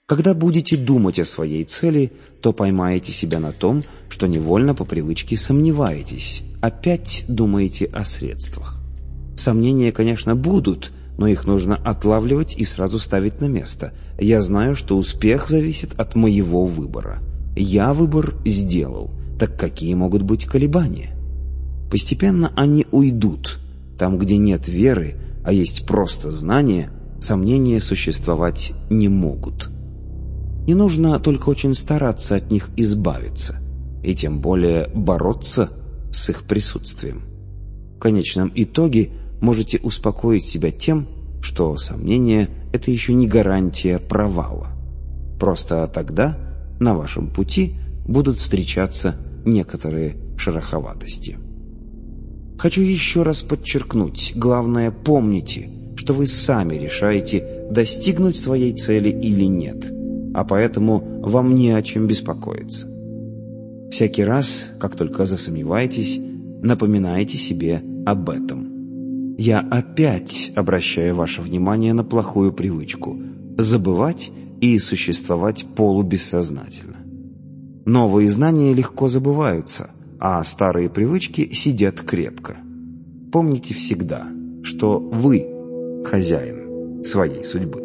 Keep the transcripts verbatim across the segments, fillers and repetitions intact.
Когда будете думать о своей цели, то поймаете себя на том, что невольно по привычке сомневаетесь, опять думаете о средствах. Сомнения, конечно, будут, но их нужно отлавливать и сразу ставить на место. Я знаю, что успех зависит от моего выбора. Я выбор сделал, так какие могут быть колебания? Постепенно они уйдут. Там, где нет веры, а есть просто знания, сомнения существовать не могут. Не нужно только очень стараться от них избавиться, и тем более бороться с их присутствием. В конечном итоге можете успокоить себя тем, что сомнение – это еще не гарантия провала. Просто тогда на вашем пути будут встречаться некоторые шероховатости. Хочу еще раз подчеркнуть, главное, помните, что вы сами решаете, достигнуть своей цели или нет, а поэтому вам не о чем беспокоиться. Всякий раз, как только засомневаетесь, напоминайте себе об этом. Я опять обращаю ваше внимание на плохую привычку – забывать и существовать полубессознательно. Новые знания легко забываются, а старые привычки сидят крепко. Помните всегда, что вы хозяин своей судьбы.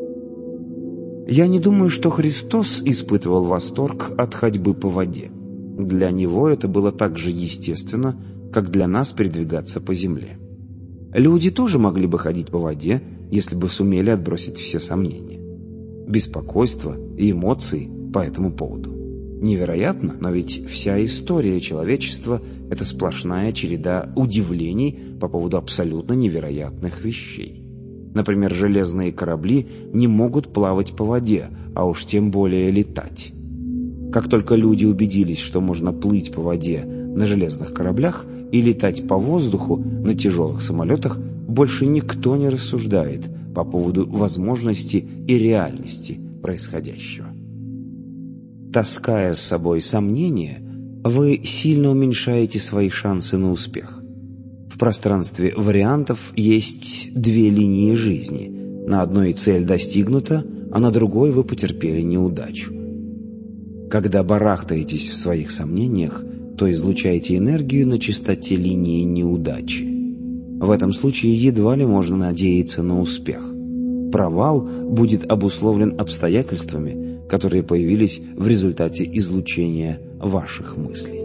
Я не думаю, что Христос испытывал восторг от ходьбы по воде. Для Него это было так же естественно, как для нас передвигаться по земле. Люди тоже могли бы ходить по воде, если бы сумели отбросить все сомнения, беспокойство и эмоции по этому поводу. Невероятно, но ведь вся история человечества – это сплошная череда удивлений по поводу абсолютно невероятных вещей. Например, железные корабли не могут плавать по воде, а уж тем более летать. Как только люди убедились, что можно плыть по воде на железных кораблях и летать по воздуху на тяжелых самолетах, больше никто не рассуждает по поводу возможности и реальности происходящего. Таская с собой сомнения, вы сильно уменьшаете свои шансы на успех. В пространстве вариантов есть две линии жизни. На одной цель достигнута, а на другой вы потерпели неудачу. Когда барахтаетесь в своих сомнениях, то излучаете энергию на частоте линии неудачи. В этом случае едва ли можно надеяться на успех. Провал будет обусловлен обстоятельствами, которые появились в результате излучения ваших мыслей.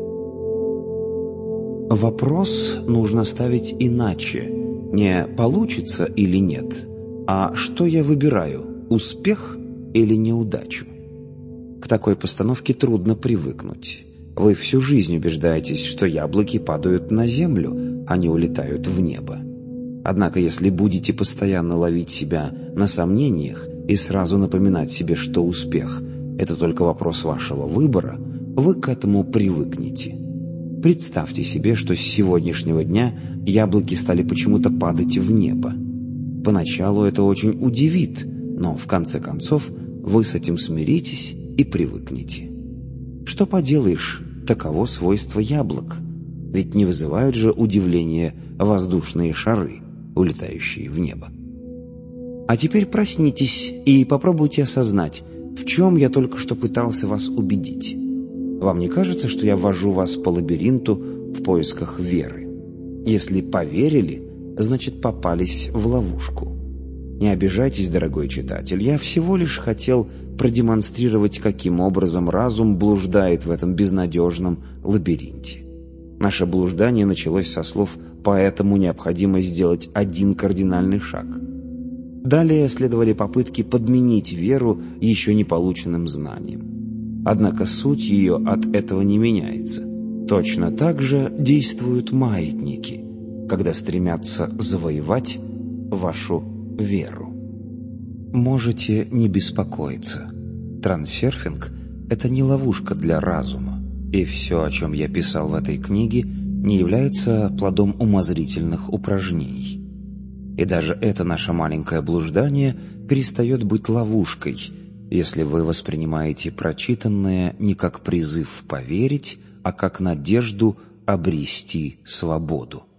Вопрос нужно ставить иначе. Не получится или нет, а что я выбираю, успех или неудачу? К такой постановке трудно привыкнуть. Вы всю жизнь убеждаетесь, что яблоки падают на землю, а не улетают в небо. Однако, если будете постоянно ловить себя на сомнениях и сразу напоминать себе, что успех – это только вопрос вашего выбора, вы к этому привыкнете. Представьте себе, что с сегодняшнего дня яблоки стали почему-то падать в небо. Поначалу это очень удивит, но в конце концов вы с этим смиритесь и привыкнете. Что поделаешь, таково свойство яблок, ведь не вызывают же удивления воздушные шары, улетающие в небо. А теперь проснитесь и попробуйте осознать, в чем я только что пытался вас убедить. Вам не кажется, что я вожу вас по лабиринту в поисках веры? Если поверили, значит попались в ловушку. Не обижайтесь, дорогой читатель, я всего лишь хотел продемонстрировать, каким образом разум блуждает в этом безнадежном лабиринте. Наше блуждание началось со слов «поэтому необходимо сделать один кардинальный шаг». Далее следовали попытки подменить веру еще не полученным знанием. Однако суть ее от этого не меняется. Точно так же действуют маятники, когда стремятся завоевать вашу веру. Можете не беспокоиться. Трансерфинг – это не ловушка для разума, и все, о чем я писал в этой книге, не является плодом умозрительных упражнений. И даже это наше маленькое блуждание перестает быть ловушкой, если вы воспринимаете прочитанное не как призыв поверить, а как надежду обрести свободу.